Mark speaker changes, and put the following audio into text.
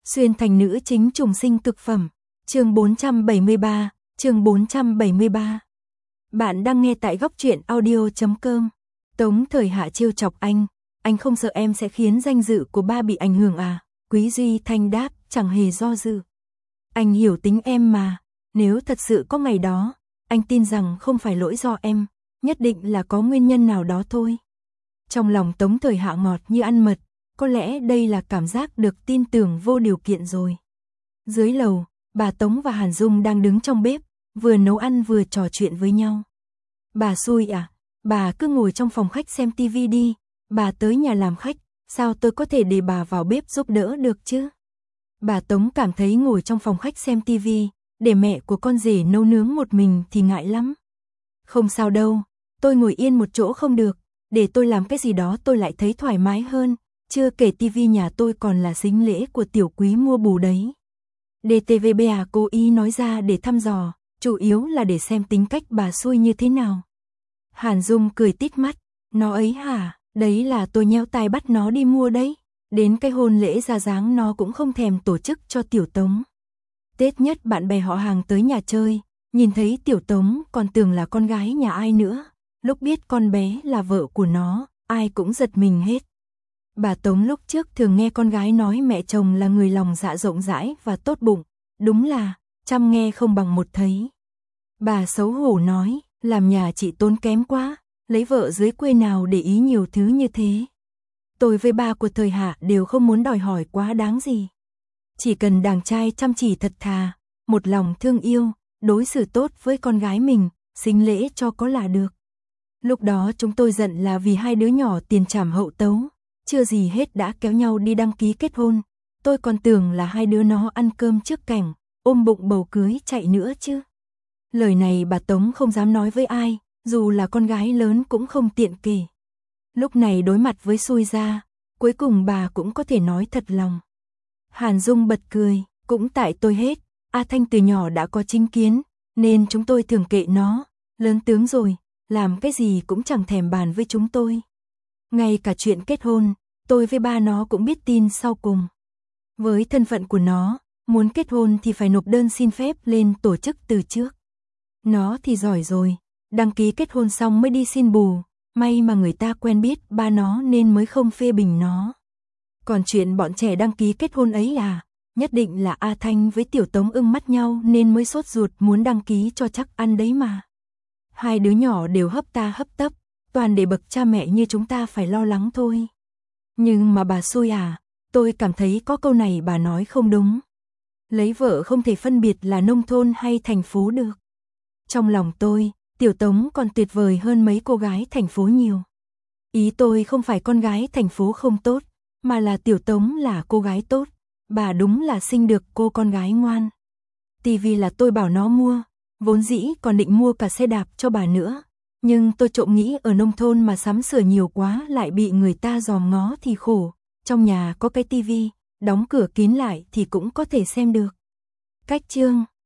Speaker 1: Xuyên thành nữ chính trùng sinh cực phẩm. Chương 473. Bạn đang nghe tại góc truyện audio.com. Tống Thời Hạ trêu chọc anh không sợ em sẽ khiến danh dự của ba bị ảnh hưởng à? Quý Duy Thanh đáp, chẳng hề do dự. Anh hiểu tính em mà, nếu thật sự có ngày đó, anh tin rằng không phải lỗi do em, nhất định là có nguyên nhân nào đó thôi. Trong lòng Tống Thời Hạ ngọt như ăn mật, có lẽ đây là cảm giác được tin tưởng vô điều kiện rồi. Dưới lầu, bà Tống và Hàn Dung đang đứng trong bếp, vừa nấu ăn vừa trò chuyện với nhau. Bà xui à, bà cứ ngồi trong phòng khách xem tivi đi, bà tới nhà làm khách, sao tôi có thể để bà vào bếp giúp đỡ được chứ? Bà Tống cảm thấy ngồi trong phòng khách xem tivi, để mẹ của con rể nấu nướng một mình thì ngại lắm. Không sao đâu, tôi ngồi yên một chỗ không được, để tôi làm cái gì đó tôi lại thấy thoải mái hơn, chưa kể tivi nhà tôi còn là sính lễ của tiểu quý mua bù đấy. DTVBA cố ý nói ra để thăm dò, chủ yếu là để xem tính cách bà xui như thế nào. Hàn Dung cười tít mắt, nó ấy hả, đấy là tôi nhéo tai bắt nó đi mua đấy, đến cái hôn lễ ra dáng nó cũng không thèm tổ chức cho tiểu Tống. Tết nhất bạn bè họ hàng tới nhà chơi, nhìn thấy tiểu Tống còn tưởng là con gái nhà ai nữa, lúc biết con bé là vợ của nó, ai cũng giật mình hết. Bà Tống lúc trước thường nghe con gái nói mẹ chồng là người lòng dạ rộng rãi và tốt bụng, đúng là trăm nghe không bằng một thấy. Bà xấu hổ nói, làm nhà chị tốn kém quá, lấy vợ dưới quê nào để ý nhiều thứ như thế. Tôi với ba của Thời Hạ đều không muốn đòi hỏi quá đáng gì. Chỉ cần đàn trai chăm chỉ thật thà, một lòng thương yêu, đối xử tốt với con gái mình, sính lễ cho có là được. Lúc đó chúng tôi giận là vì hai đứa nhỏ tiền trảm hậu tấu, chưa gì hết đã kéo nhau đi đăng ký kết hôn. Tôi còn tưởng là hai đứa nó ăn cơm trước cảnh, ôm bụng bầu cưới chạy nữa chứ. Lời này bà Tống không dám nói với ai, dù là con gái lớn cũng không tiện kể. Lúc này đối mặt với xui ra, cuối cùng bà cũng có thể nói thật lòng. Hàn Dung bật cười, cũng tại tôi hết, A Thanh từ nhỏ đã có chính kiến, nên chúng tôi thường kệ nó, lớn tướng rồi, làm cái gì cũng chẳng thèm bàn với chúng tôi. Ngay cả chuyện kết hôn, tôi với ba nó cũng biết tin sau cùng. Với thân phận của nó, muốn kết hôn thì phải nộp đơn xin phép lên tổ chức từ trước. Nó thì giỏi rồi, đăng ký kết hôn xong mới đi xin bù, may mà người ta quen biết ba nó nên mới không phê bình nó. Còn chuyện bọn trẻ đăng ký kết hôn ấy à, nhất định là A Thanh với tiểu Tống ưng mắt nhau nên mới sốt ruột muốn đăng ký cho chắc ăn đấy mà. Hai đứa nhỏ đều hấp ta hấp tấp, toàn để bậc cha mẹ như chúng ta phải lo lắng thôi. Nhưng mà bà xui à, tôi cảm thấy có câu này bà nói không đúng. Lấy vợ không thể phân biệt là nông thôn hay thành phố được. Trong lòng tôi, tiểu Tống còn tuyệt vời hơn mấy cô gái thành phố nhiều. Ý tôi không phải con gái thành phố không tốt, mà là tiểu Tống là cô gái tốt. Bà đúng là sinh được cô con gái ngoan. Tivi là tôi bảo nó mua, vốn dĩ còn định mua cả xe đạp cho bà nữa. Nhưng tôi trộm nghĩ ở nông thôn mà sắm sửa nhiều quá lại bị người ta dòm ngó thì khổ. Trong nhà có cái tivi, đóng cửa kín lại thì cũng có thể xem được. Cách chương